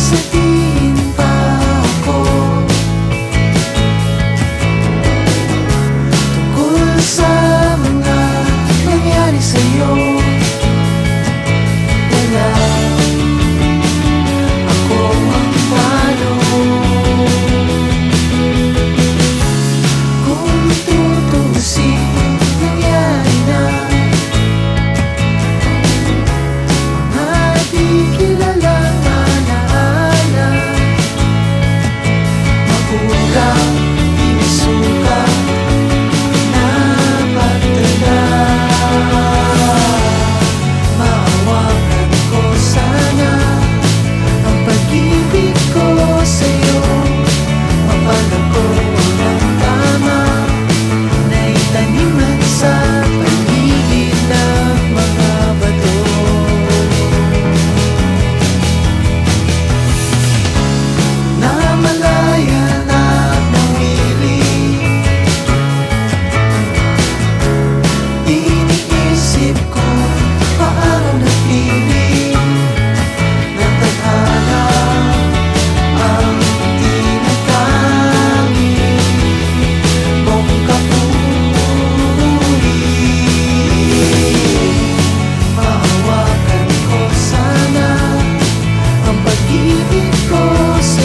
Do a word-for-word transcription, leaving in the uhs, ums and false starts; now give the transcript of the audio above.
sasabihin pa ako tungkol sa mga nangyari sa'yo. Wala, ako ang talo. Kung tutuusin, nangyari na. Mga di kilalang alaala, magulang inisuka na pagtanda. Maawakan ko sana ang pag-ibig ko sa'yo. Mapalako ng tama na itaniman sa paligid ng mga bato. Na malaya na nawili, iniisip ko paano napili ng tadhana ang tinatangi mong kapuri. Mahawakan ko sana ang pag-ibig ko